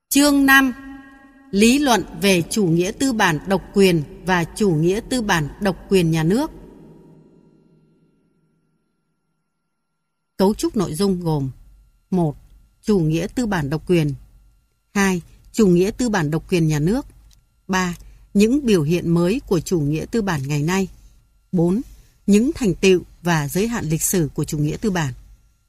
Chương 5. Lý luận về chủ nghĩa tư bản độc quyền và chủ nghĩa tư bản độc quyền nhà nước. Cấu trúc nội dung gồm: 1. Chủ nghĩa tư bản độc quyền. 2. Chủ nghĩa tư bản độc quyền nhà nước. 3. Những biểu hiện mới của chủ nghĩa tư bản ngày nay. 4. Những thành tựu và giới hạn lịch sử của chủ nghĩa tư bản.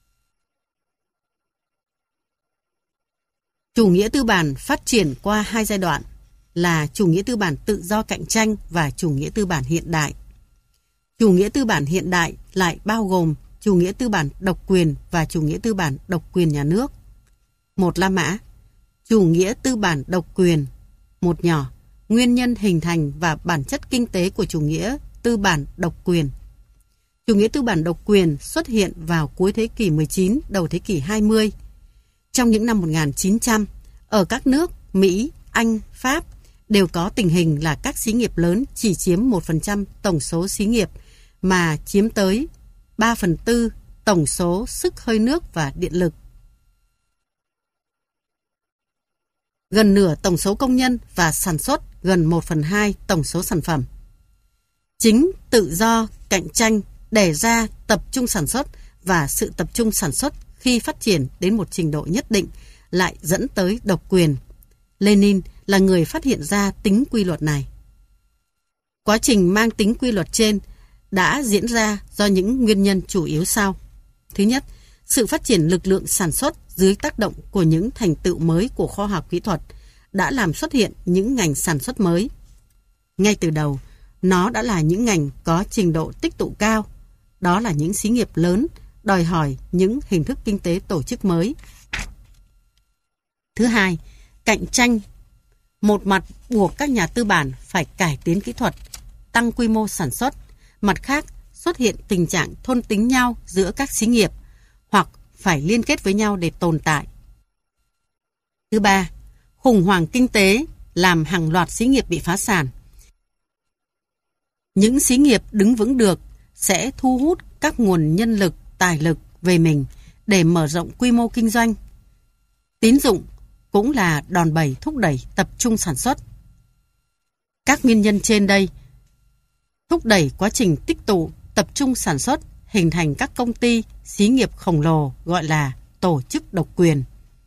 Chủ nghĩa tư bản phát triển qua hai giai đoạn là chủ nghĩa tư bản tự do cạnh tranh và chủ nghĩa tư bản hiện đại. Chủ nghĩa tư bản hiện đại lại bao gồm chủ nghĩa tư bản độc quyền và chủ nghĩa tư bản độc quyền nhà nước. Một la mã: chủ nghĩa tư bản độc quyền. Một nhỏ: nguyên nhân hình thành và bản chất kinh tế của chủ nghĩa tư bản độc quyền. Chủ nghĩa tư bản độc quyền xuất hiện vào cuối thế kỷ 19, đầu thế kỷ 20. Trong những năm 1900, ở các nước Mỹ, Anh, Pháp đều có tình hình là các xí nghiệp lớn chỉ chiếm 1% tổng số xí nghiệp mà chiếm tới 3/4 tổng số sức hơi nước và điện lực. Gần nửa tổng số công nhân và sản xuất gần 1/2 tổng số sản phẩm. Chính tự do cạnh tranh đẻ ra tập trung sản xuất, và sự tập trung sản xuất khi phát triển đến một trình độ nhất định lại dẫn tới độc quyền. Lenin là người phát hiện ra tính quy luật này. Quá trình mang tính quy luật trên đã diễn ra do những nguyên nhân chủ yếu sau. Thứ nhất, sự phát triển lực lượng sản xuất dưới tác động của những thành tựu mới của khoa học kỹ thuật đã làm xuất hiện những ngành sản xuất mới. Ngay từ đầu, nó đã là những ngành có trình độ tích tụ cao. Đó là những xí nghiệp lớn, đòi hỏi những hình thức kinh tế tổ chức mới. Thứ hai, cạnh tranh một mặt buộc các nhà tư bản phải cải tiến kỹ thuật, tăng quy mô sản xuất. Mặt khác, xuất hiện tình trạng thôn tính nhau giữa các xí nghiệp, hoặc phải liên kết với nhau để tồn tại. Thứ ba, khủng hoảng kinh tế làm hàng loạt xí nghiệp bị phá sản. Những xí nghiệp đứng vững được sẽ thu hút các nguồn nhân lực, tài lực về mình để mở rộng quy mô kinh doanh. Tín dụng cũng là đòn bẩy thúc đẩy tập trung sản xuất. Các nguyên nhân trên đây thúc đẩy quá trình tích tụ, tập trung sản xuất, hình thành các công ty, xí nghiệp khổng lồ gọi là tổ chức độc quyền.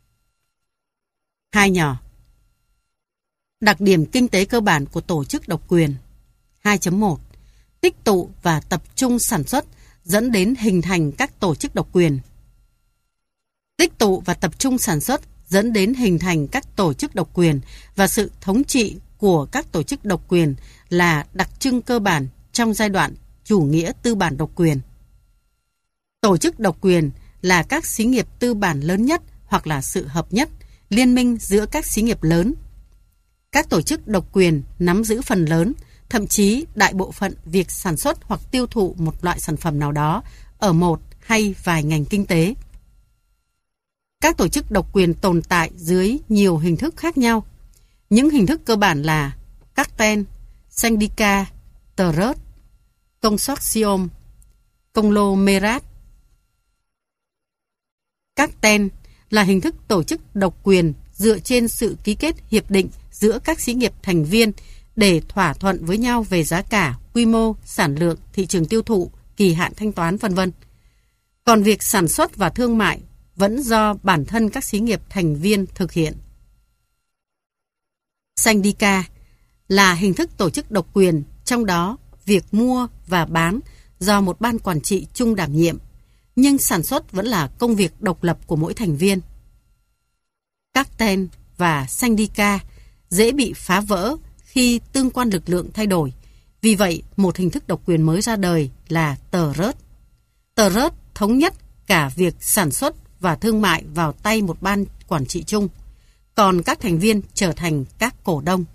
Hai nhỏ: đặc điểm kinh tế cơ bản của tổ chức độc quyền. 2.1 Tích tụ và tập trung sản xuất dẫn đến hình thành các tổ chức độc quyền. Tích tụ và tập trung sản xuất dẫn đến hình thành các tổ chức độc quyền, và sự thống trị của các tổ chức độc quyền là đặc trưng cơ bản trong giai đoạn chủ nghĩa tư bản độc quyền. Tổ chức độc quyền là các xí nghiệp tư bản lớn nhất hoặc là sự hợp nhất, liên minh giữa các xí nghiệp lớn. Các tổ chức độc quyền nắm giữ phần lớn, thậm chí đại bộ phận việc sản xuất hoặc tiêu thụ một loại sản phẩm nào đó ở một hay vài ngành kinh tế. Các tổ chức độc quyền tồn tại dưới nhiều hình thức khác nhau. Những hình thức cơ bản là cartel, syndicat, trust, consortium, conglomerate. Cartel là hình thức tổ chức độc quyền dựa trên sự ký kết hiệp định giữa các xí nghiệp thành viên để thỏa thuận với nhau về giá cả, quy mô, sản lượng, thị trường tiêu thụ, kỳ hạn thanh toán, v.v. Còn việc sản xuất và thương mại vẫn do bản thân các xí nghiệp thành viên thực hiện. Syndicat là hình thức tổ chức độc quyền, trong đó việc mua và bán do một ban quản trị chung đảm nhiệm, nhưng sản xuất vẫn là công việc độc lập của mỗi thành viên. Cartel và syndicat dễ bị phá vỡ khi tương quan lực lượng thay đổi. Vì vậy, một hình thức độc quyền mới ra đời là trust. Trust thống nhất cả việc sản xuất và thương mại vào tay một ban quản trị chung, còn các thành viên trở thành các cổ đông.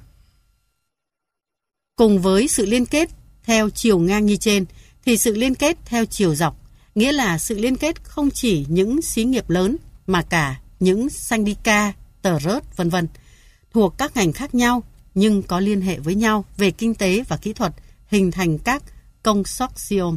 Cùng với sự liên kết theo chiều ngang như trên, thì sự liên kết theo chiều dọc, nghĩa là sự liên kết không chỉ những xí nghiệp lớn mà cả những syndicat, trust, v.v. thuộc các ngành khác nhau nhưng có liên hệ với nhau về kinh tế và kỹ thuật, hình thành các consortium.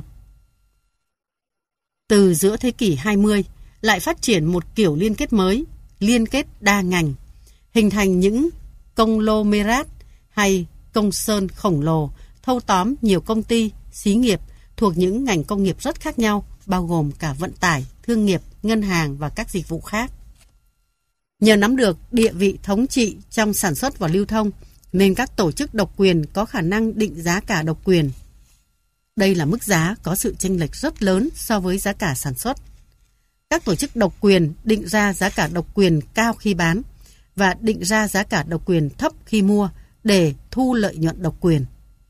Từ giữa thế kỷ 20 lại phát triển một kiểu liên kết mới, liên kết đa ngành. hình thành những conglomerate hay công sơn khổng lồ, thâu tóm nhiều công ty, xí nghiệp thuộc những ngành công nghiệp rất khác nhau, bao gồm cả vận tải, thương nghiệp, ngân hàng và các dịch vụ khác. Nhờ nắm được địa vị thống trị trong sản xuất và lưu thông, nên các tổ chức độc quyền có khả năng định giá cả độc quyền. Đây là mức giá có sự chênh lệch rất lớn so với giá cả sản xuất. Các tổ chức độc quyền định ra giá cả độc quyền cao khi bán và định ra giá cả độc quyền thấp khi mua để thu lợi nhuận độc quyền.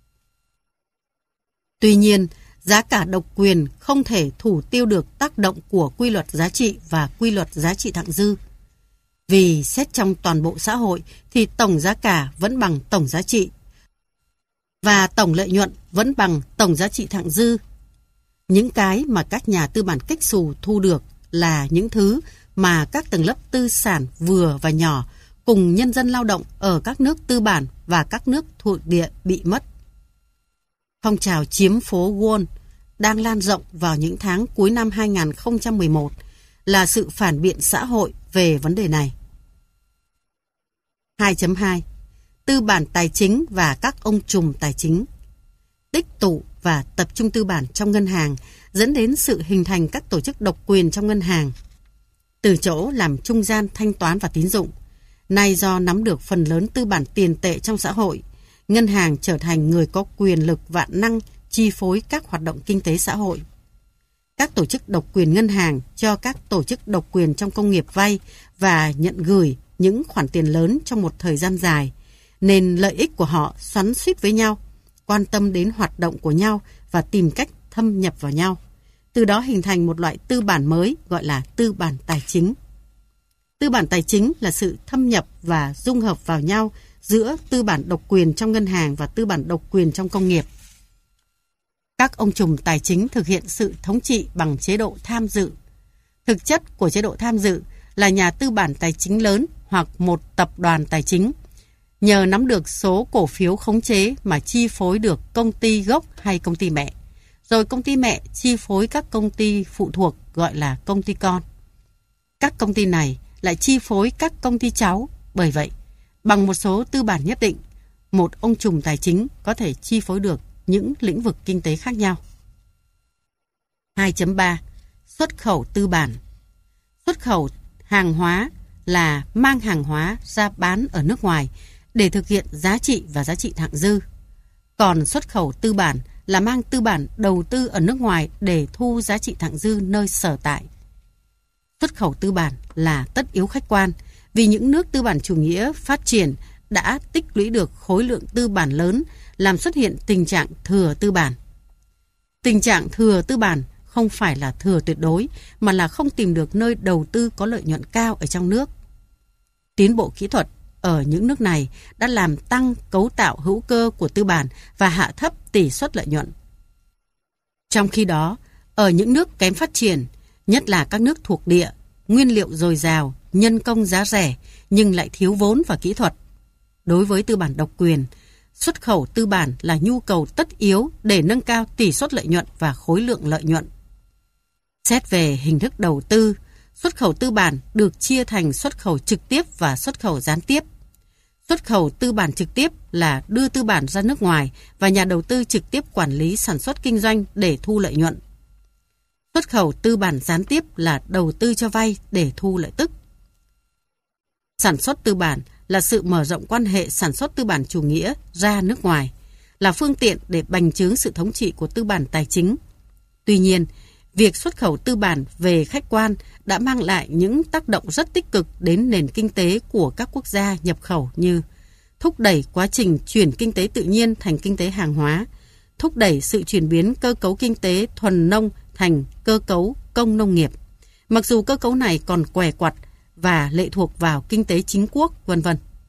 Tuy nhiên, giá cả độc quyền không thể thủ tiêu được tác động của quy luật giá trị và quy luật giá trị thặng dư. Vì xét trong toàn bộ xã hội thì tổng giá cả vẫn bằng tổng giá trị và tổng lợi nhuận vẫn bằng tổng giá trị thặng dư. Những cái mà các nhà tư bản kếch xù thu được là những thứ mà các tầng lớp tư sản vừa và nhỏ cùng nhân dân lao động ở các nước tư bản và các nước thuộc địa bị mất. Phong trào chiếm phố Wall đang lan rộng vào những tháng cuối năm 2011 là sự phản biện xã hội về vấn đề này. 2.2. Tư bản tài chính và các ông trùm tài chính. Tích tụ và tập trung tư bản trong ngân hàng dẫn đến sự hình thành các tổ chức độc quyền trong ngân hàng. Từ chỗ làm trung gian thanh toán và tín dụng, nay do nắm được phần lớn tư bản tiền tệ trong xã hội, ngân hàng trở thành người có quyền lực vạn năng chi phối các hoạt động kinh tế xã hội. Các tổ chức độc quyền ngân hàng cho các tổ chức độc quyền trong công nghiệp vay và nhận gửi những khoản tiền lớn trong một thời gian dài, nên lợi ích của họ xoắn xuýt với nhau, quan tâm đến hoạt động của nhau và tìm cách thâm nhập vào nhau. Từ đó hình thành một loại tư bản mới gọi là tư bản tài chính. Tư bản tài chính là sự thâm nhập và dung hợp vào nhau giữa tư bản độc quyền trong ngân hàng và tư bản độc quyền trong công nghiệp. Các ông trùm tài chính thực hiện sự thống trị bằng chế độ tham dự. Thực chất của chế độ tham dự là nhà tư bản tài chính lớn hoặc một tập đoàn tài chính, nhờ nắm được số cổ phiếu khống chế mà chi phối được công ty gốc hay công ty mẹ. Rồi công ty mẹ chi phối các công ty phụ thuộc gọi là công ty con. Các công ty này lại chi phối các công ty cháu. Bởi vậy, bằng một số tư bản nhất định, một ông trùm tài chính có thể chi phối được những lĩnh vực kinh tế khác nhau. 2.3. Xuất khẩu tư bản. Xuất khẩu hàng hóa là mang hàng hóa ra bán ở nước ngoài để thực hiện giá trị và giá trị thặng dư. Còn xuất khẩu tư bản là mang tư bản đầu tư ở nước ngoài để thu giá trị thặng dư nơi sở tại. Xuất khẩu tư bản là tất yếu khách quan vì những nước tư bản chủ nghĩa phát triển đã tích lũy được khối lượng tư bản lớn, làm xuất hiện tình trạng thừa tư bản. Tình trạng thừa tư bản không phải là thừa tuyệt đối, mà là không tìm được nơi đầu tư có lợi nhuận cao ở trong nước. Tiến bộ kỹ thuật ở những nước này đã làm tăng cấu tạo hữu cơ của tư bản và hạ thấp tỷ suất lợi nhuận. Trong khi đó, ở những nước kém phát triển, nhất là các nước thuộc địa, nguyên liệu dồi dào, nhân công giá rẻ nhưng lại thiếu vốn và kỹ thuật. Đối với tư bản độc quyền, xuất khẩu tư bản là nhu cầu tất yếu để nâng cao tỷ suất lợi nhuận và khối lượng lợi nhuận. Xét về hình thức đầu tư, xuất khẩu tư bản được chia thành xuất khẩu trực tiếp và xuất khẩu gián tiếp. Xuất khẩu tư bản trực tiếp là đưa tư bản ra nước ngoài và nhà đầu tư trực tiếp quản lý sản xuất kinh doanh để thu lợi nhuận. Xuất khẩu tư bản gián tiếp là đầu tư cho vay để thu lợi tức. Sản xuất tư bản là sự mở rộng quan hệ sản xuất tư bản chủ nghĩa ra nước ngoài, là phương tiện để bành trướng sự thống trị của tư bản tài chính. Tuy nhiên, việc xuất khẩu tư bản về khách quan đã mang lại những tác động rất tích cực đến nền kinh tế của các quốc gia nhập khẩu như thúc đẩy quá trình chuyển kinh tế tự nhiên thành kinh tế hàng hóa, thúc đẩy sự chuyển biến cơ cấu kinh tế thuần nông thành cơ cấu công nông nghiệp, mặc dù cơ cấu này còn què quặt và lệ thuộc vào kinh tế chính quốc, v.v.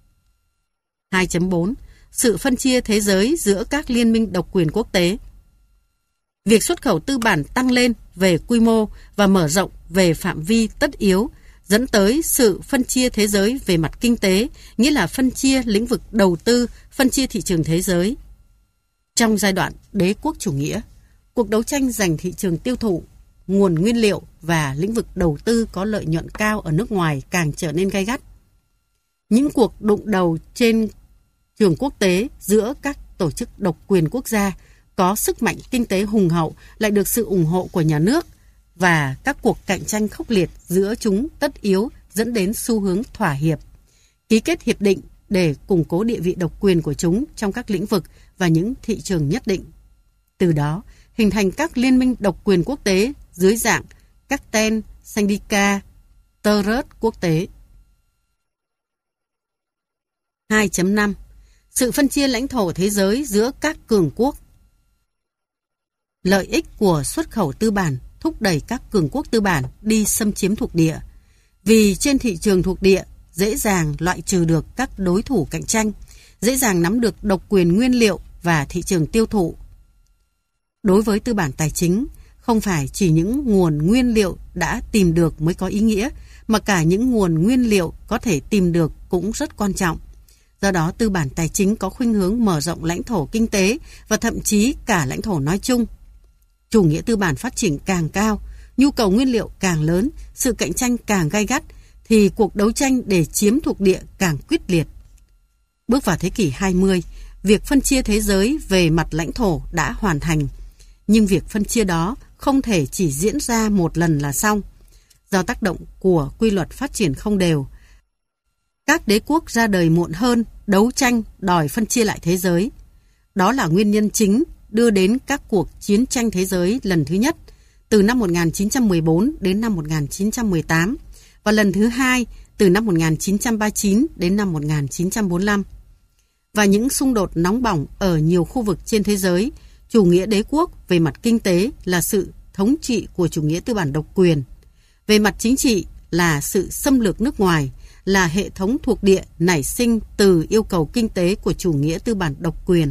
2.4. Sự phân chia thế giới giữa các liên minh độc quyền quốc tế. Việc xuất khẩu tư bản tăng lên về quy mô và mở rộng về phạm vi tất yếu dẫn tới sự phân chia thế giới về mặt kinh tế, nghĩa là phân chia lĩnh vực đầu tư, phân chia thị trường thế giới. Trong giai đoạn đế quốc chủ nghĩa, cuộc đấu tranh giành thị trường tiêu thụ, nguồn nguyên liệu và lĩnh vực đầu tư có lợi nhuận cao ở nước ngoài càng trở nên gay gắt. Những cuộc đụng đầu trên trường quốc tế giữa các tổ chức độc quyền quốc gia có sức mạnh kinh tế hùng hậu lại được sự ủng hộ của nhà nước, và các cuộc cạnh tranh khốc liệt giữa chúng tất yếu dẫn đến xu hướng thỏa hiệp, ký kết hiệp định để củng cố địa vị độc quyền của chúng trong các lĩnh vực và những thị trường nhất định. Từ đó, hình thành các liên minh độc quyền quốc tế dưới dạng Cartel, Syndicat, Trust quốc tế. 2.5. Sự phân chia lãnh thổ thế giới giữa các cường quốc. Lợi ích của xuất khẩu tư bản thúc đẩy các cường quốc tư bản đi xâm chiếm thuộc địa, vì trên thị trường thuộc địa dễ dàng loại trừ được các đối thủ cạnh tranh, dễ dàng nắm được độc quyền nguyên liệu và thị trường tiêu thụ. Đối với tư bản tài chính, không phải chỉ những nguồn nguyên liệu đã tìm được mới có ý nghĩa, mà cả những nguồn nguyên liệu có thể tìm được cũng rất quan trọng. Do đó, tư bản tài chính có khuynh hướng mở rộng lãnh thổ kinh tế và thậm chí cả lãnh thổ nói chung. Chủ nghĩa tư bản phát triển càng cao, nhu cầu nguyên liệu càng lớn, sự cạnh tranh càng gay gắt, thì cuộc đấu tranh để chiếm thuộc địa càng quyết liệt. Bước vào thế kỷ 20, việc phân chia thế giới về mặt lãnh thổ đã hoàn thành, nhưng việc phân chia đó không thể chỉ diễn ra một lần là xong. Do tác động của quy luật phát triển không đều, các đế quốc ra đời muộn hơn, đấu tranh đòi phân chia lại thế giới. Đó là nguyên nhân chính đưa đến các cuộc chiến tranh thế giới lần thứ nhất từ năm 1914 đến năm 1918 và lần thứ hai từ năm 1939 đến năm 1945. Và những xung đột nóng bỏng ở nhiều khu vực trên thế giới, chủ nghĩa đế quốc về mặt kinh tế là sự thống trị của chủ nghĩa tư bản độc quyền. Về mặt chính trị là sự xâm lược nước ngoài, là hệ thống thuộc địa nảy sinh từ yêu cầu kinh tế của chủ nghĩa tư bản độc quyền.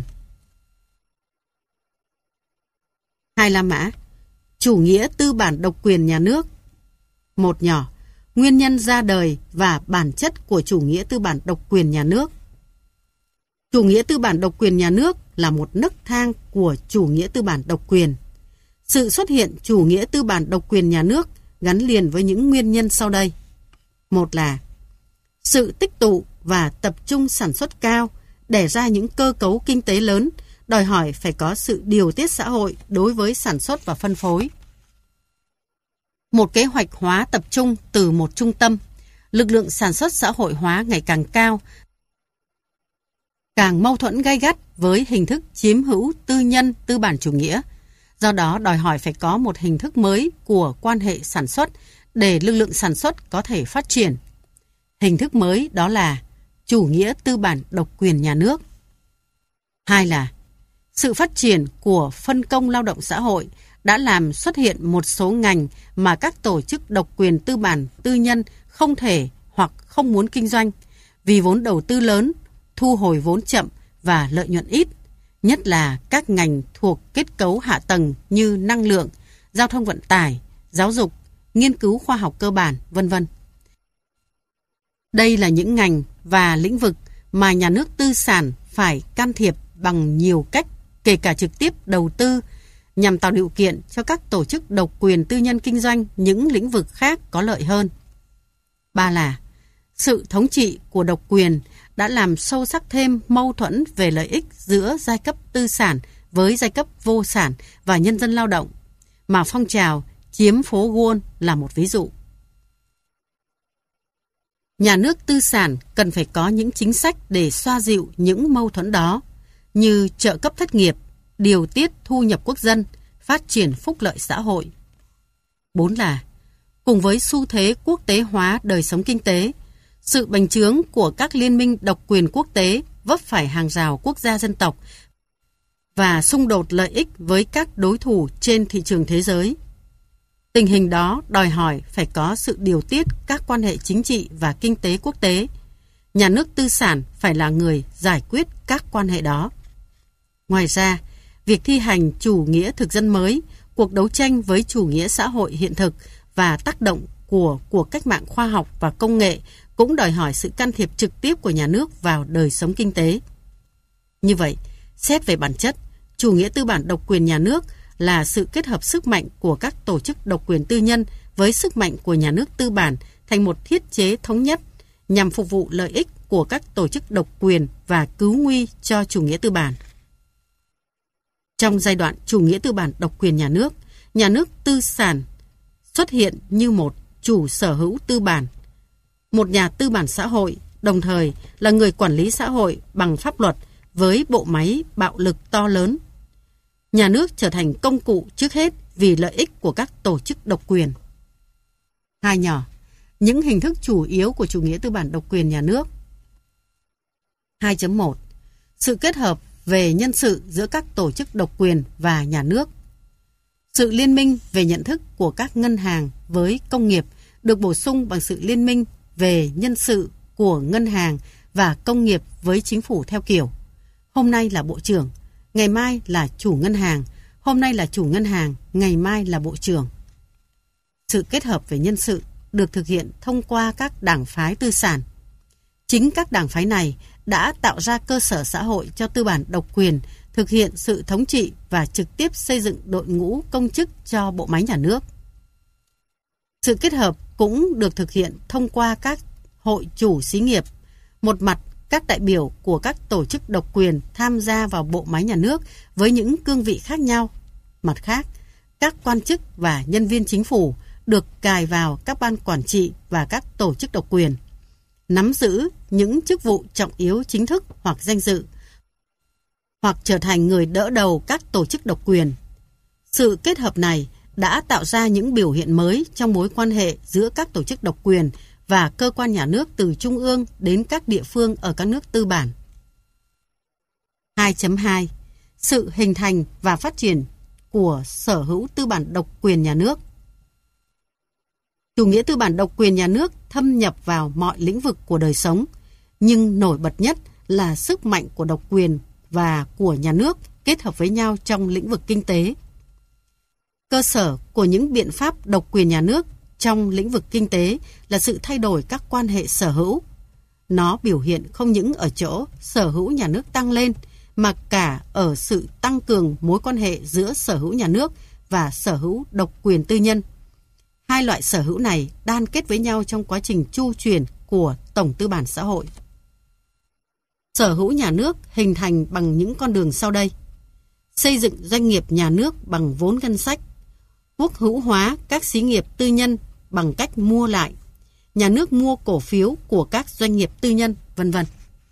2 La Mã. Chủ nghĩa tư bản độc quyền nhà nước. 1 nhỏ. Nguyên nhân ra đời và bản chất của chủ nghĩa tư bản độc quyền nhà nước. Chủ nghĩa tư bản độc quyền nhà nước là một nấc thang của chủ nghĩa tư bản độc quyền. Sự xuất hiện chủ nghĩa tư bản độc quyền nhà nước gắn liền với những nguyên nhân sau đây. Một là sự tích tụ và tập trung sản xuất cao đẻ ra những cơ cấu kinh tế lớn, đòi hỏi phải có sự điều tiết xã hội đối với sản xuất và phân phối. Một kế hoạch hóa tập trung từ một trung tâm, lực lượng sản xuất xã hội hóa ngày càng cao, càng mâu thuẫn gay gắt với hình thức chiếm hữu tư nhân tư bản chủ nghĩa. Do đó đòi hỏi phải có một hình thức mới của quan hệ sản xuất để lực lượng sản xuất có thể phát triển. Hình thức mới đó là chủ nghĩa tư bản độc quyền nhà nước. 2 là sự phát triển của phân công lao động xã hội đã làm xuất hiện một số ngành mà các tổ chức độc quyền tư bản tư nhân không thể hoặc không muốn kinh doanh vì vốn đầu tư lớn, thu hồi vốn chậm và lợi nhuận ít, nhất là các ngành thuộc kết cấu hạ tầng như năng lượng, giao thông vận tải, giáo dục, nghiên cứu khoa học cơ bản, v.v. Đây là những ngành và lĩnh vực mà nhà nước tư sản phải can thiệp bằng nhiều cách, kể cả trực tiếp đầu tư, nhằm tạo điều kiện cho các tổ chức độc quyền tư nhân kinh doanh những lĩnh vực khác có lợi hơn. 3 là sự thống trị của độc quyền đã làm sâu sắc thêm mâu thuẫn về lợi ích giữa giai cấp tư sản với giai cấp vô sản và nhân dân lao động, mà phong trào chiếm phố Wall là một ví dụ. Nhà nước tư sản cần phải có những chính sách để xoa dịu những mâu thuẫn đó, như trợ cấp thất nghiệp, điều tiết thu nhập quốc dân, phát triển phúc lợi xã hội. 4 là cùng với xu thế quốc tế hóa đời sống kinh tế, sự bành trướng của các liên minh độc quyền quốc tế vấp phải hàng rào quốc gia dân tộc và xung đột lợi ích với các đối thủ trên thị trường thế giới. Tình hình đó đòi hỏi phải có sự điều tiết các quan hệ chính trị và kinh tế quốc tế. Nhà nước tư sản phải là người giải quyết các quan hệ đó. Ngoài ra, việc thi hành chủ nghĩa thực dân mới, cuộc đấu tranh với chủ nghĩa xã hội hiện thực và tác động của cuộc cách mạng khoa học và công nghệ cũng đòi hỏi sự can thiệp trực tiếp của nhà nước vào đời sống kinh tế. Như vậy, xét về bản chất, chủ nghĩa tư bản độc quyền nhà nước là sự kết hợp sức mạnh của các tổ chức độc quyền tư nhân với sức mạnh của nhà nước tư bản thành một thiết chế thống nhất, nhằm phục vụ lợi ích của các tổ chức độc quyền và cứu nguy cho chủ nghĩa tư bản. Trong giai đoạn chủ nghĩa tư bản độc quyền nhà nước tư sản xuất hiện như một chủ sở hữu tư bản, một nhà tư bản xã hội, đồng thời là người quản lý xã hội bằng pháp luật với bộ máy bạo lực to lớn. Nhà nước trở thành công cụ trước hết vì lợi ích của các tổ chức độc quyền. Hai nhỏ, những hình thức chủ yếu của chủ nghĩa tư bản độc quyền nhà nước. 2.1. Sự kết hợp về nhân sự giữa các tổ chức độc quyền và nhà nước. Sự liên minh về nhận thức của các ngân hàng với công nghiệp được bổ sung bằng sự liên minh về nhân sự của ngân hàng và công nghiệp với chính phủ theo kiểu: hôm nay là bộ trưởng, ngày mai là chủ ngân hàng, hôm nay là chủ ngân hàng, ngày mai là bộ trưởng. Sự kết hợp về nhân sự được thực hiện thông qua các đảng phái tư sản. Chính các đảng phái này đã tạo ra cơ sở xã hội cho tư bản độc quyền, thực hiện sự thống trị và trực tiếp xây dựng đội ngũ công chức cho bộ máy nhà nước. Sự kết hợp cũng được thực hiện thông qua các hội chủ xí nghiệp. Một mặt, các đại biểu của các tổ chức độc quyền tham gia vào bộ máy nhà nước với những cương vị khác nhau. Mặt khác, các quan chức và nhân viên chính phủ được cài vào các ban quản trị và các tổ chức độc quyền, nắm giữ những chức vụ trọng yếu chính thức hoặc danh dự, hoặc trở thành người đỡ đầu các tổ chức độc quyền. Sự kết hợp này đã tạo ra những biểu hiện mới trong mối quan hệ giữa các tổ chức độc quyền và cơ quan nhà nước từ trung ương đến các địa phương ở các nước tư bản. 2.2. Sự hình thành và phát triển của sở hữu tư bản độc quyền nhà nước. Chủ nghĩa tư bản độc quyền nhà nước thâm nhập vào mọi lĩnh vực của đời sống, nhưng nổi bật nhất là sức mạnh của độc quyền và của nhà nước kết hợp với nhau trong lĩnh vực kinh tế. Cơ sở của những biện pháp độc quyền nhà nước trong lĩnh vực kinh tế là sự thay đổi các quan hệ sở hữu. Nó biểu hiện không những ở chỗ sở hữu nhà nước tăng lên, mà cả ở sự tăng cường mối quan hệ giữa sở hữu nhà nước và sở hữu độc quyền tư nhân. Hai loại sở hữu này đan kết với nhau trong quá trình chu chuyển của tổng tư bản xã hội. Sở hữu nhà nước hình thành bằng những con đường sau đây: xây dựng doanh nghiệp nhà nước bằng vốn ngân sách, quốc hữu hóa các xí nghiệp tư nhân bằng cách mua lại, nhà nước mua cổ phiếu của các doanh nghiệp tư nhân, vân vân.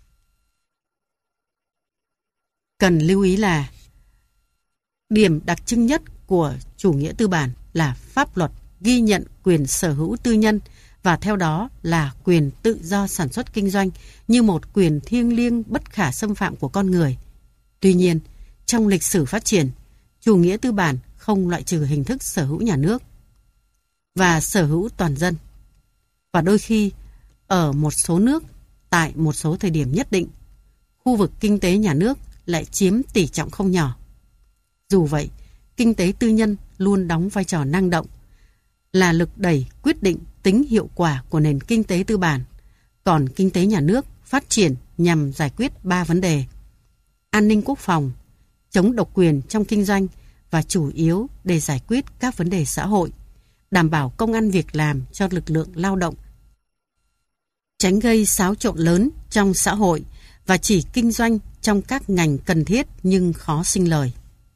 Cần lưu ý là điểm đặc trưng nhất của chủ nghĩa tư bản là pháp luật ghi nhận quyền sở hữu tư nhân và theo đó là quyền tự do sản xuất kinh doanh như một quyền thiêng liêng bất khả xâm phạm của con người. Tuy nhiên, trong lịch sử phát triển, chủ nghĩa tư bản không loại trừ hình thức sở hữu nhà nước và sở hữu toàn dân. Và đôi khi, ở một số nước, tại một số thời điểm nhất định, khu vực kinh tế nhà nước lại chiếm tỷ trọng không nhỏ. Dù vậy, kinh tế tư nhân luôn đóng vai trò năng động, là lực đẩy quyết định tính hiệu quả của nền kinh tế tư bản, còn kinh tế nhà nước phát triển nhằm giải quyết 3 vấn đề: an ninh quốc phòng, chống độc quyền trong kinh doanh và chủ yếu để giải quyết các vấn đề xã hội, đảm bảo công ăn việc làm cho lực lượng lao động, tránh gây xáo trộn lớn trong xã hội và chỉ kinh doanh trong các ngành cần thiết nhưng khó sinh lời.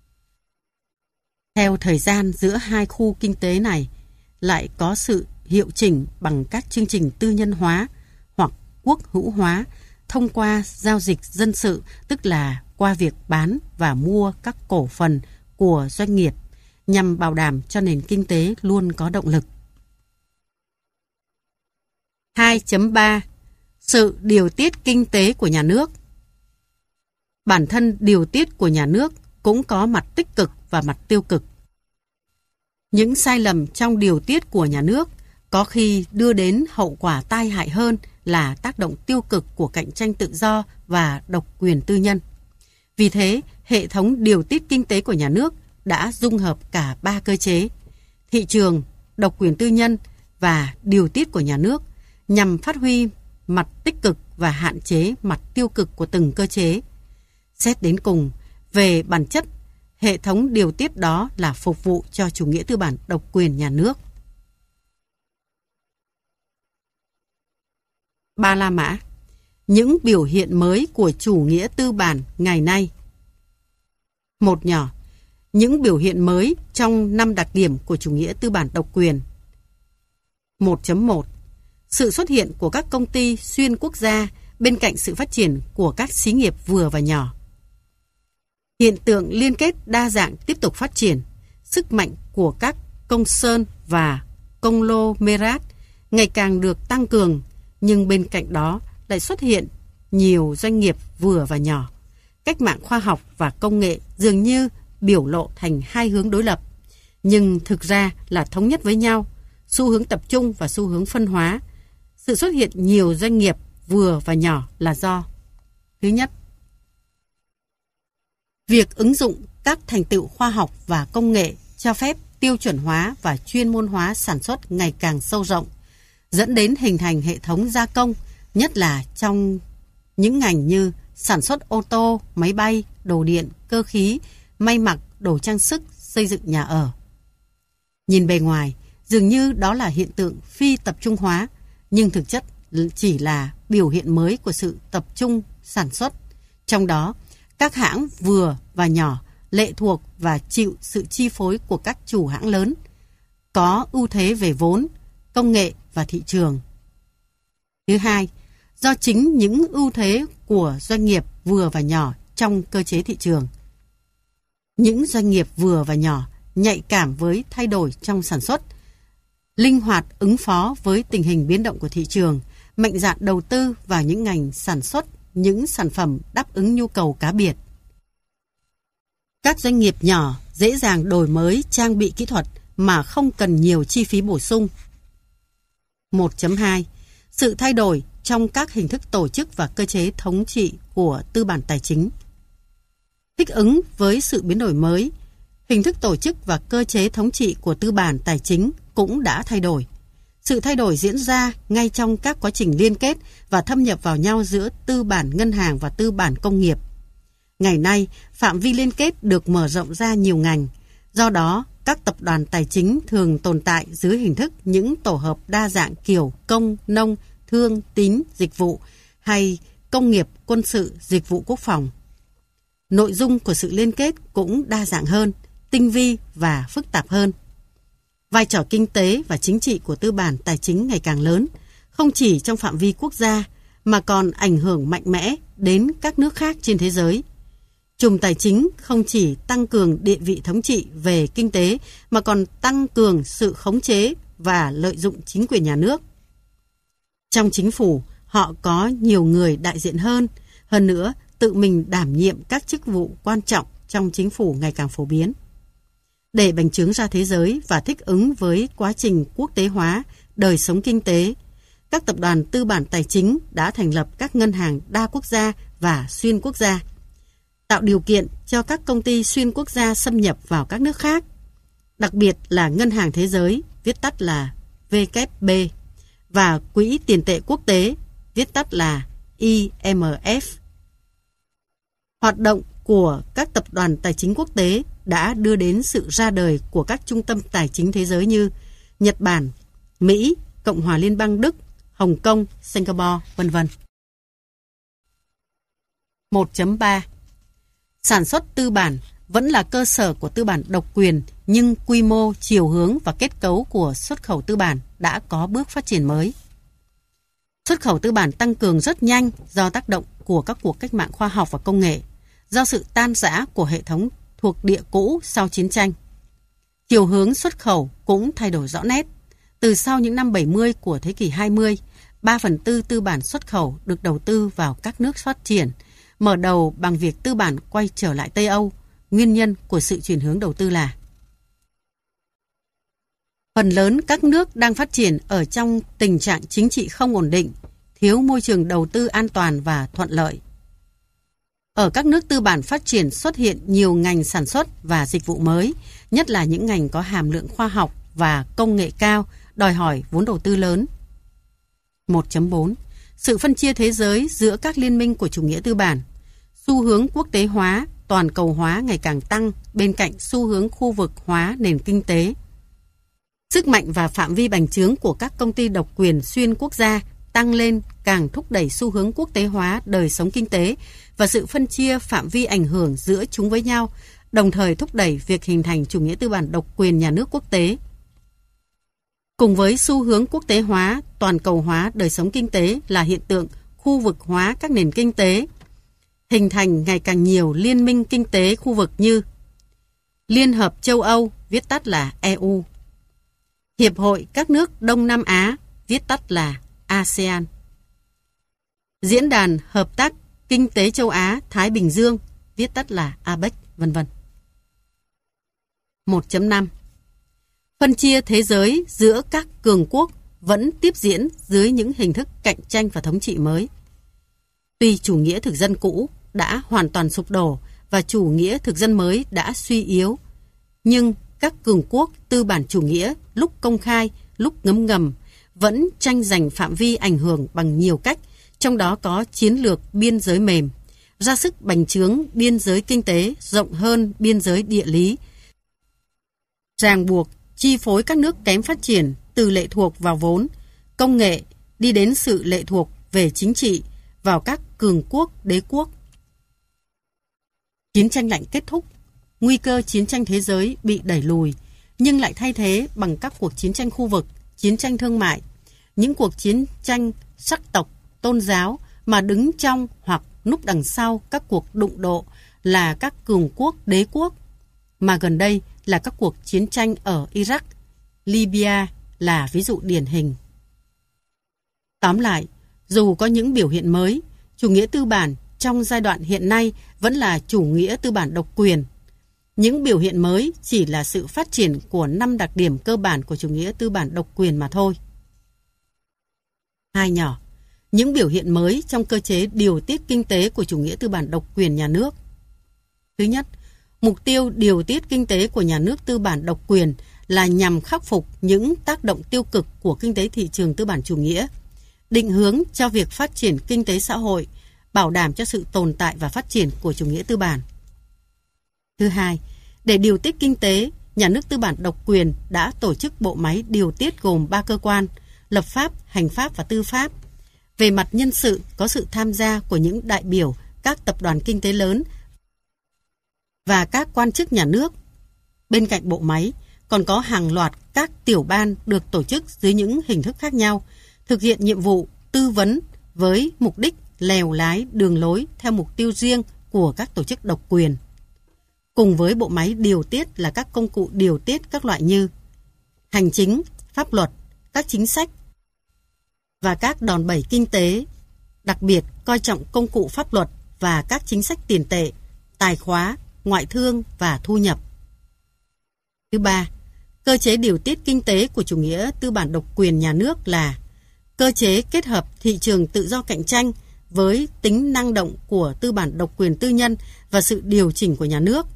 Theo thời gian giữa hai khu kinh tế này lại có sự hiệu chỉnh bằng các chương trình tư nhân hóa hoặc quốc hữu hóa thông qua giao dịch dân sự, tức là qua việc bán và mua các cổ phần của doanh nghiệp nhằm bảo đảm cho nền kinh tế luôn có động lực. 2.3. Sự điều tiết kinh tế của nhà nước. Bản thân điều tiết của nhà nước cũng có mặt tích cực và mặt tiêu cực. Những sai lầm trong điều tiết của nhà nước có khi đưa đến hậu quả tai hại hơn là tác động tiêu cực của cạnh tranh tự do và độc quyền tư nhân. Vì thế, hệ thống điều tiết kinh tế của nhà nước đã dung hợp cả 3 cơ chế: thị trường, độc quyền tư nhân và điều tiết của nhà nước, nhằm phát huy mặt tích cực và hạn chế mặt tiêu cực của từng cơ chế. Xét đến cùng, về bản chất, hệ thống điều tiết đó là phục vụ cho chủ nghĩa tư bản độc quyền nhà nước. Ba La Mã. Những biểu hiện mới của chủ nghĩa tư bản ngày nay. Một nhỏ. Những biểu hiện mới trong 5 đặc điểm của chủ nghĩa tư bản độc quyền. 1.1. Sự xuất hiện của các công ty xuyên quốc gia bên cạnh sự phát triển của các xí nghiệp vừa và nhỏ. Hiện tượng liên kết đa dạng tiếp tục phát triển, sức mạnh của các công sơn và conglomerat ngày càng được tăng cường, nhưng bên cạnh đó lại xuất hiện nhiều doanh nghiệp vừa và nhỏ. Cách mạng khoa học và công nghệ dường như biểu lộ thành hai hướng đối lập, nhưng thực ra là thống nhất với nhau, xu hướng tập trung và xu hướng phân hóa. Sự xuất hiện nhiều doanh nghiệp vừa và nhỏ là do: thứ nhất, việc ứng dụng các thành tựu khoa học và công nghệ cho phép tiêu chuẩn hóa và chuyên môn hóa sản xuất ngày càng sâu rộng, dẫn đến hình thành hệ thống gia công, nhất là trong những ngành như sản xuất ô tô, máy bay, đồ điện, cơ khí, may mặc, đồ trang sức, xây dựng nhà ở. Nhìn bề ngoài, dường như đó là hiện tượng phi tập trung hóa, nhưng thực chất chỉ là biểu hiện mới của sự tập trung sản xuất. Trong đó, các hãng vừa và nhỏ lệ thuộc và chịu sự chi phối của các chủ hãng lớn, có ưu thế về vốn, công nghệ và thị trường. Thứ hai, do chính những ưu thế của doanh nghiệp vừa và nhỏ trong cơ chế thị trường. Những doanh nghiệp vừa và nhỏ nhạy cảm với thay đổi trong sản xuất, linh hoạt ứng phó với tình hình biến động của thị trường, mạnh dạn đầu tư vào những ngành sản xuất những sản phẩm đáp ứng nhu cầu cá biệt. Các doanh nghiệp nhỏ dễ dàng đổi mới trang bị kỹ thuật mà không cần nhiều chi phí bổ sung. 1.2. Sự thay đổi trong các hình thức tổ chức và cơ chế thống trị của tư bản tài chính. Thích ứng với sự biến đổi mới, hình thức tổ chức và cơ chế thống trị của tư bản tài chính cũng đã thay đổi. Sự thay đổi diễn ra ngay trong các quá trình liên kết và thâm nhập vào nhau giữa tư bản ngân hàng và tư bản công nghiệp. Ngày nay, phạm vi liên kết được mở rộng ra nhiều ngành. Do đó, các tập đoàn tài chính thường tồn tại dưới hình thức những tổ hợp đa dạng kiểu công, nông, thương, tín, dịch vụ hay công nghiệp, quân sự, dịch vụ quốc phòng. Nội dung của sự liên kết cũng đa dạng hơn, tinh vi và phức tạp hơn. Vai trò kinh tế và chính trị của tư bản tài chính ngày càng lớn, không chỉ trong phạm vi quốc gia mà còn ảnh hưởng mạnh mẽ đến các nước khác trên thế giới. Chùm tài chính không chỉ tăng cường địa vị thống trị về kinh tế mà còn tăng cường sự khống chế và lợi dụng chính quyền nhà nước. Trong chính phủ, họ có nhiều người đại diện hơn nữa, tự mình đảm nhiệm các chức vụ quan trọng trong chính phủ ngày càng phổ biến. Để bành trướng ra thế giới và thích ứng với quá trình quốc tế hóa đời sống kinh tế, các tập đoàn tư bản tài chính đã thành lập các ngân hàng đa quốc gia và xuyên quốc gia, tạo điều kiện cho các công ty xuyên quốc gia xâm nhập vào các nước khác, đặc biệt là Ngân hàng Thế giới, viết tắt là WB, và Quỹ tiền tệ quốc tế, viết tắt là IMF. Hoạt động của các tập đoàn tài chính quốc tế đã đưa đến sự ra đời của các trung tâm tài chính thế giới như Nhật Bản, Mỹ, Cộng hòa Liên bang Đức, Hồng Kông, Singapore, v.v. 1.3. Sản xuất tư bản vẫn là cơ sở của tư bản độc quyền, nhưng quy mô, chiều hướng và kết cấu của xuất khẩu tư bản đã có bước phát triển mới. Xuất khẩu tư bản tăng cường rất nhanh do tác động của các cuộc cách mạng khoa học và công nghệ, do sự tan rã của hệ thống thuộc địa cũ sau chiến tranh. Chiều hướng xuất khẩu cũng thay đổi rõ nét. Từ sau những năm 70 của thế kỷ 20, 3/4 tư bản xuất khẩu được đầu tư vào các nước phát triển, mở đầu bằng việc tư bản quay trở lại Tây Âu. Nguyên nhân của sự chuyển hướng đầu tư là: phần lớn các nước đang phát triển ở trong tình trạng chính trị không ổn định, thiếu môi trường đầu tư an toàn và thuận lợi. Ở các nước tư bản phát triển xuất hiện nhiều ngành sản xuất và dịch vụ mới, nhất là những ngành có hàm lượng khoa học và công nghệ cao, đòi hỏi vốn đầu tư lớn. 1.4. Sự phân chia thế giới giữa các liên minh của chủ nghĩa tư bản. Xu hướng quốc tế hóa, toàn cầu hóa ngày càng tăng bên cạnh xu hướng khu vực hóa nền kinh tế. Sức mạnh và phạm vi bành trướng của các công ty độc quyền xuyên quốc gia tăng lên càng thúc đẩy xu hướng quốc tế hóa đời sống kinh tế và sự phân chia phạm vi ảnh hưởng giữa chúng với nhau, đồng thời thúc đẩy việc hình thành chủ nghĩa tư bản độc quyền nhà nước quốc tế. Cùng với xu hướng quốc tế hóa, toàn cầu hóa đời sống kinh tế là hiện tượng khu vực hóa các nền kinh tế, hình thành ngày càng nhiều liên minh kinh tế khu vực như Liên hợp châu Âu, viết tắt là EU, Hiệp hội các nước Đông Nam Á, viết tắt là ASEAN, Diễn đàn Hợp tác Kinh tế châu Á Thái Bình Dương, viết tắt là APEC, vân vân. 1.5 Phân chia thế giới giữa các cường quốc vẫn tiếp diễn dưới những hình thức cạnh tranh và thống trị mới. Tuy chủ nghĩa thực dân cũ đã hoàn toàn sụp đổ và chủ nghĩa thực dân mới đã suy yếu, nhưng các cường quốc tư bản chủ nghĩa lúc công khai, lúc ngấm ngầm vẫn tranh giành phạm vi ảnh hưởng bằng nhiều cách, trong đó có chiến lược biên giới mềm, ra sức bành trướng biên giới kinh tế rộng hơn biên giới địa lý, ràng buộc chi phối các nước kém phát triển từ lệ thuộc vào vốn, công nghệ đi đến sự lệ thuộc về chính trị vào các cường quốc đế quốc. Chiến tranh lạnh kết thúc, nguy cơ chiến tranh thế giới bị đẩy lùi, nhưng lại thay thế bằng các cuộc chiến tranh khu vực, chiến tranh thương mại, những cuộc chiến tranh sắc tộc, tôn giáo mà đứng trong hoặc núp đằng sau các cuộc đụng độ là các cường quốc đế quốc, mà gần đây là các cuộc chiến tranh ở Iraq, Libya là ví dụ điển hình. Tóm lại, dù có những biểu hiện mới, chủ nghĩa tư bản trong giai đoạn hiện nay vẫn là chủ nghĩa tư bản độc quyền. Những biểu hiện mới chỉ là sự phát triển của 5 đặc điểm cơ bản của chủ nghĩa tư bản độc quyền mà thôi. 2 nhỏ. Những biểu hiện mới trong cơ chế điều tiết kinh tế của chủ nghĩa tư bản độc quyền nhà nước. Thứ nhất, mục tiêu điều tiết kinh tế của nhà nước tư bản độc quyền là nhằm khắc phục những tác động tiêu cực của kinh tế thị trường tư bản chủ nghĩa, định hướng cho việc phát triển kinh tế xã hội, bảo đảm cho sự tồn tại và phát triển của chủ nghĩa tư bản. Thứ hai, để điều tiết kinh tế, nhà nước tư bản độc quyền đã tổ chức bộ máy điều tiết gồm 3 cơ quan: lập pháp, hành pháp và tư pháp. Về mặt nhân sự, có sự tham gia của những đại biểu các tập đoàn kinh tế lớn và các quan chức nhà nước. Bên cạnh bộ máy, còn có hàng loạt các tiểu ban được tổ chức dưới những hình thức khác nhau, thực hiện nhiệm vụ tư vấn với mục đích lèo lái đường lối theo mục tiêu riêng của các tổ chức độc quyền. Cùng với bộ máy điều tiết là các công cụ điều tiết các loại như hành chính, pháp luật, các chính sách và các đòn bẩy kinh tế, đặc biệt coi trọng công cụ pháp luật và các chính sách tiền tệ, tài khóa, ngoại thương và thu nhập. Thứ ba, cơ chế điều tiết kinh tế của chủ nghĩa tư bản độc quyền nhà nước là cơ chế kết hợp thị trường tự do cạnh tranh với tính năng động của tư bản độc quyền tư nhân và sự điều chỉnh của nhà nước.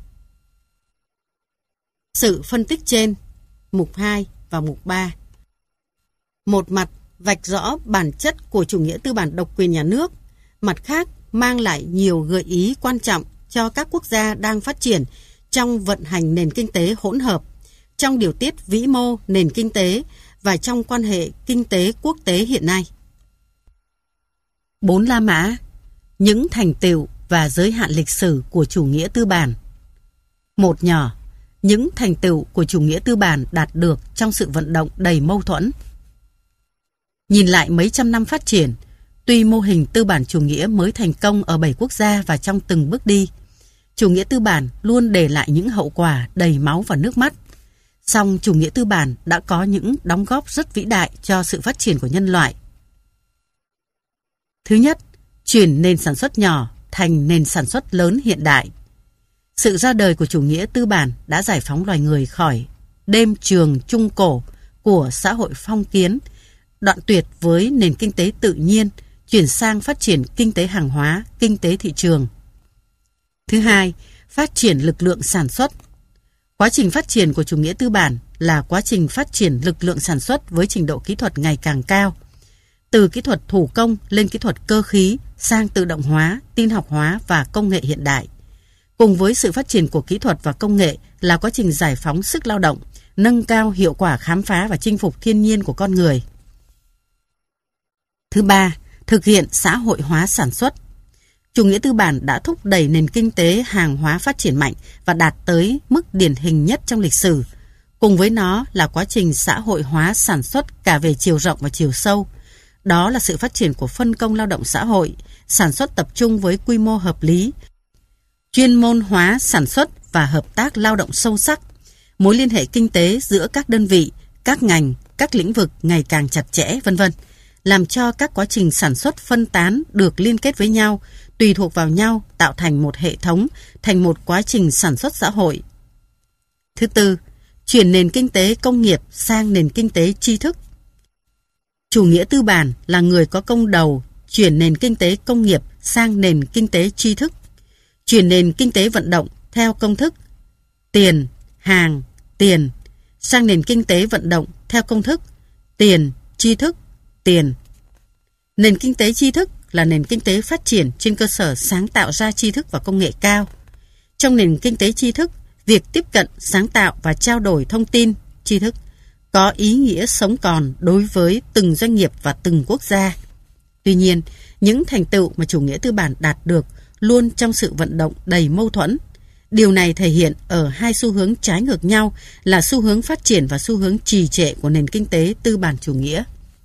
Sự phân tích trên, mục 2 và mục 3. Một mặt vạch rõ bản chất của chủ nghĩa tư bản độc quyền nhà nước, mặt khác mang lại nhiều gợi ý quan trọng cho các quốc gia đang phát triển trong vận hành nền kinh tế hỗn hợp, trong điều tiết vĩ mô nền kinh tế và trong quan hệ kinh tế quốc tế hiện nay. 4 La Mã, những thành tựu và giới hạn lịch sử của chủ nghĩa tư bản. 1 nhỏ, những thành tựu của chủ nghĩa tư bản đạt được trong sự vận động đầy mâu thuẫn. Nhìn lại mấy trăm năm phát triển, tuy mô hình tư bản chủ nghĩa mới thành công ở 7 quốc gia và trong từng bước đi, chủ nghĩa tư bản luôn để lại những hậu quả đầy máu và nước mắt. Song chủ nghĩa tư bản đã có những đóng góp rất vĩ đại cho sự phát triển của nhân loại. Thứ nhất, chuyển nền sản xuất nhỏ thành nền sản xuất lớn hiện đại. Sự ra đời của chủ nghĩa tư bản đã giải phóng loài người khỏi đêm trường trung cổ của xã hội phong kiến, đoạn tuyệt với nền kinh tế tự nhiên, chuyển sang phát triển kinh tế hàng hóa, kinh tế thị trường. Thứ hai, phát triển lực lượng sản xuất. Quá trình phát triển của chủ nghĩa tư bản là quá trình phát triển lực lượng sản xuất với trình độ kỹ thuật ngày càng cao. Từ kỹ thuật thủ công lên kỹ thuật cơ khí, sang tự động hóa, tin học hóa và công nghệ hiện đại. Cùng với sự phát triển của kỹ thuật và công nghệ là quá trình giải phóng sức lao động, nâng cao hiệu quả khám phá và chinh phục thiên nhiên của con người. Thứ ba, thực hiện xã hội hóa sản xuất. Chủ nghĩa tư bản đã thúc đẩy nền kinh tế hàng hóa phát triển mạnh và đạt tới mức điển hình nhất trong lịch sử. Cùng với nó là quá trình xã hội hóa sản xuất cả về chiều rộng và chiều sâu. Đó là sự phát triển của phân công lao động xã hội, sản xuất tập trung với quy mô hợp lý, chuyên môn hóa sản xuất và hợp tác lao động sâu sắc, mối liên hệ kinh tế giữa các đơn vị, các ngành, các lĩnh vực ngày càng chặt chẽ, v.v., làm cho các quá trình sản xuất phân tán được liên kết với nhau, tùy thuộc vào nhau, tạo thành một hệ thống, thành một quá trình sản xuất xã hội. Thứ tư, chuyển nền kinh tế công nghiệp sang nền kinh tế tri thức. Chủ nghĩa tư bản là người có công đầu chuyển nền kinh tế công nghiệp sang nền kinh tế tri thức, chuyển nền kinh tế vận động theo công thức tiền, hàng, tiền sang nền kinh tế vận động theo công thức tiền, tri thức, tiền. Nền kinh tế tri thức là nền kinh tế phát triển trên cơ sở sáng tạo ra tri thức và công nghệ cao. Trong nền kinh tế tri thức, việc tiếp cận, sáng tạo và trao đổi thông tin, tri thức có ý nghĩa sống còn đối với từng doanh nghiệp và từng quốc gia. Tuy nhiên, những thành tựu mà chủ nghĩa tư bản đạt được luôn trong sự vận động đầy mâu thuẫn. Điều này thể hiện ở hai xu hướng trái ngược nhau là xu hướng phát triển và xu hướng trì trệ của nền kinh tế tư bản chủ nghĩa.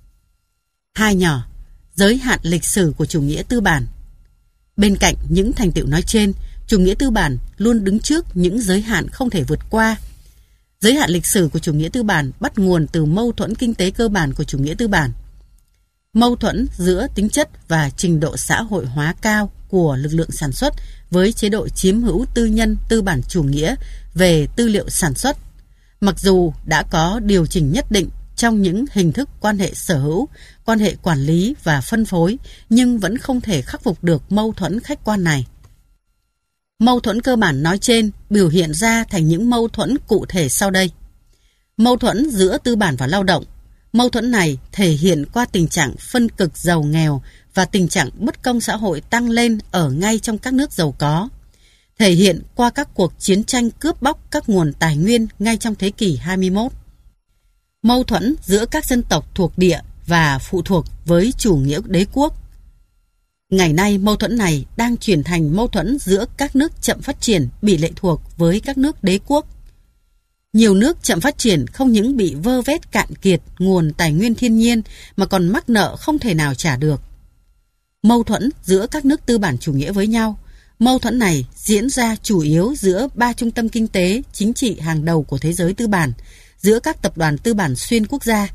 Hai nhỏ, giới hạn lịch sử của chủ nghĩa tư bản. Bên cạnh những thành tựu nói trên, chủ nghĩa tư bản luôn đứng trước những giới hạn không thể vượt qua. Giới hạn lịch sử của chủ nghĩa tư bản bắt nguồn từ mâu thuẫn kinh tế cơ bản của chủ nghĩa tư bản. Mâu thuẫn giữa tính chất và trình độ xã hội hóa cao của lực lượng sản xuất với chế độ chiếm hữu tư nhân tư bản chủ nghĩa về tư liệu sản xuất. Mặc dù đã có điều chỉnh nhất định trong những hình thức quan hệ sở hữu, quan hệ quản lý và phân phối, nhưng vẫn không thể khắc phục được mâu thuẫn khách quan này. Mâu thuẫn cơ bản nói trên biểu hiện ra thành những mâu thuẫn cụ thể sau đây. Mâu thuẫn giữa tư bản và lao động. Mâu thuẫn này thể hiện qua tình trạng phân cực giàu nghèo và tình trạng bất công xã hội tăng lên ở ngay trong các nước giàu có. Thể hiện qua các cuộc chiến tranh cướp bóc các nguồn tài nguyên ngay trong thế kỷ 21. Mâu thuẫn giữa các dân tộc thuộc địa và phụ thuộc với chủ nghĩa đế quốc. Ngày nay mâu thuẫn này đang chuyển thành mâu thuẫn giữa các nước chậm phát triển bị lệ thuộc với các nước đế quốc. Nhiều nước chậm phát triển không những bị vơ vét cạn kiệt nguồn tài nguyên thiên nhiên mà còn mắc nợ không thể nào trả được. Mâu thuẫn giữa các nước tư bản chủ nghĩa với nhau. Mâu thuẫn này diễn ra chủ yếu giữa ba trung tâm kinh tế, chính trị hàng đầu của thế giới tư bản, giữa các tập đoàn tư bản xuyên quốc gia.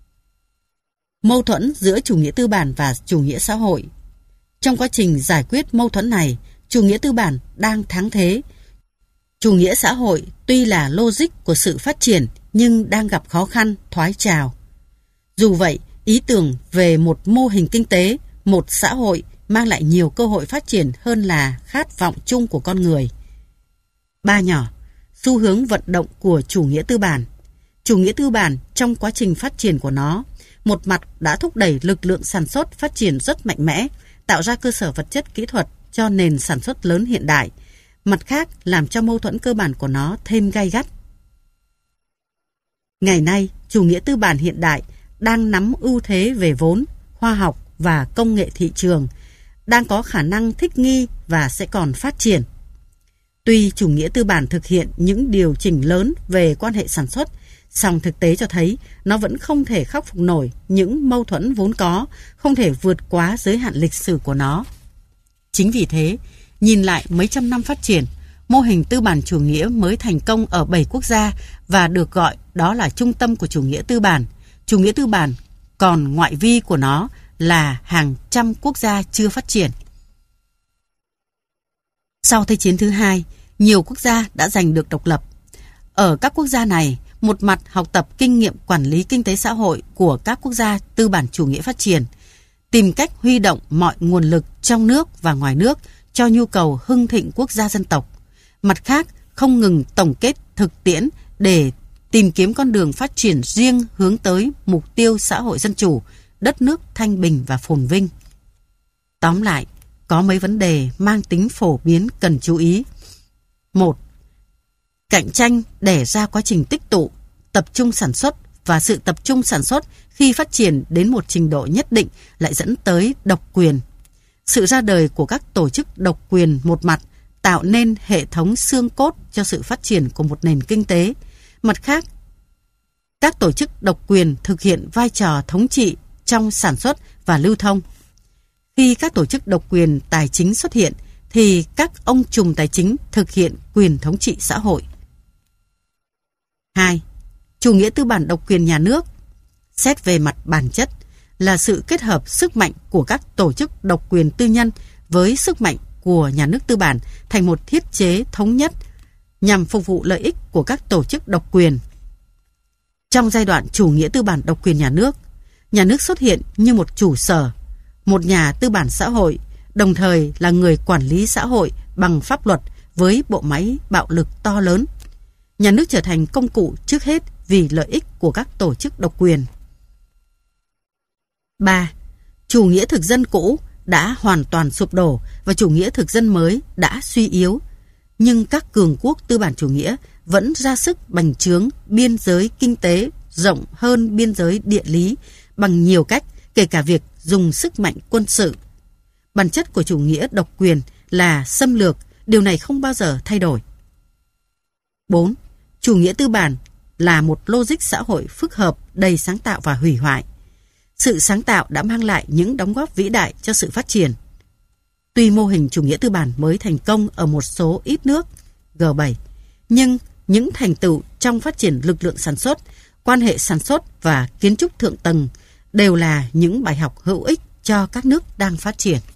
Mâu thuẫn giữa chủ nghĩa tư bản và chủ nghĩa xã hội. Trong quá trình giải quyết mâu thuẫn này, chủ nghĩa tư bản đang thắng thế. Chủ nghĩa xã hội tuy là logic của sự phát triển nhưng đang gặp khó khăn, thoái trào. Dù vậy, ý tưởng về một mô hình kinh tế, một xã hội mang lại nhiều cơ hội phát triển hơn là khát vọng chung của con người. Ba nhỏ, xu hướng vận động của chủ nghĩa tư bản. Chủ nghĩa tư bản trong quá trình phát triển của nó, một mặt đã thúc đẩy lực lượng sản xuất phát triển rất mạnh mẽ, tạo ra cơ sở vật chất kỹ thuật cho nền sản xuất lớn hiện đại, mặt khác làm cho mâu thuẫn cơ bản của nó thêm gay gắt. Ngày nay, chủ nghĩa tư bản hiện đại đang nắm ưu thế về vốn, khoa học và công nghệ thị trường, đang có khả năng thích nghi và sẽ còn phát triển. Tuy chủ nghĩa tư bản thực hiện những điều chỉnh lớn về quan hệ sản xuất, song thực tế cho thấy nó vẫn không thể khắc phục nổi những mâu thuẫn vốn có, không thể vượt quá giới hạn lịch sử của nó. Chính vì thế, nhìn lại mấy trăm năm phát triển, mô hình tư bản chủ nghĩa mới thành công ở 7 quốc gia và được gọi đó là trung tâm của chủ nghĩa tư bản. Chủ nghĩa tư bản còn ngoại vi của nó là hàng trăm quốc gia chưa phát triển. Sau Thế chiến thứ hai, nhiều quốc gia đã giành được độc lập. Ở các quốc gia này, một mặt học tập kinh nghiệm quản lý kinh tế xã hội của các quốc gia tư bản chủ nghĩa phát triển, tìm cách huy động mọi nguồn lực trong nước và ngoài nước cho nhu cầu hưng thịnh quốc gia dân tộc. Mặt khác, không ngừng tổng kết thực tiễn để tìm kiếm con đường phát triển riêng hướng tới mục tiêu xã hội dân chủ, đất nước thanh bình và phồn vinh. Tóm lại, có mấy vấn đề mang tính phổ biến cần chú ý. 1. Cạnh tranh đẻ ra quá trình tích tụ, tập trung sản xuất và sự tập trung sản xuất khi phát triển đến một trình độ nhất định lại dẫn tới độc quyền. Sự ra đời của các tổ chức độc quyền một mặt tạo nên hệ thống xương cốt cho sự phát triển của một nền kinh tế. Mặt khác, các tổ chức độc quyền thực hiện vai trò thống trị trong sản xuất và lưu thông. Khi các tổ chức độc quyền tài chính xuất hiện, thì các ông trùm tài chính thực hiện quyền thống trị xã hội. 2. Chủ nghĩa tư bản độc quyền nhà nước, xét về mặt bản chất, là sự kết hợp sức mạnh của các tổ chức độc quyền tư nhân với sức mạnh của nhà nước tư bản thành một thiết chế thống nhất nhằm phục vụ lợi ích của các tổ chức độc quyền. Trong giai đoạn chủ nghĩa tư bản độc quyền nhà nước xuất hiện như một chủ sở, một nhà tư bản xã hội, đồng thời là người quản lý xã hội bằng pháp luật với bộ máy bạo lực to lớn. Nhà nước trở thành công cụ trước hết vì lợi ích của các tổ chức độc quyền. 3. Chủ nghĩa thực dân cũ đã hoàn toàn sụp đổ và chủ nghĩa thực dân mới đã suy yếu. Nhưng các cường quốc tư bản chủ nghĩa vẫn ra sức bành trướng biên giới kinh tế rộng hơn biên giới địa lý bằng nhiều cách, kể cả việc dùng sức mạnh quân sự. Bản chất của chủ nghĩa độc quyền là xâm lược, điều này không bao giờ thay đổi. 4. Chủ nghĩa tư bản là một logic xã hội phức hợp, đầy sáng tạo và hủy hoại. Sự sáng tạo đã mang lại những đóng góp vĩ đại cho sự phát triển. Tuy mô hình chủ nghĩa tư bản mới thành công ở một số ít nước G7, nhưng những thành tựu trong phát triển lực lượng sản xuất, quan hệ sản xuất và kiến trúc thượng tầng đều là những bài học hữu ích cho các nước đang phát triển.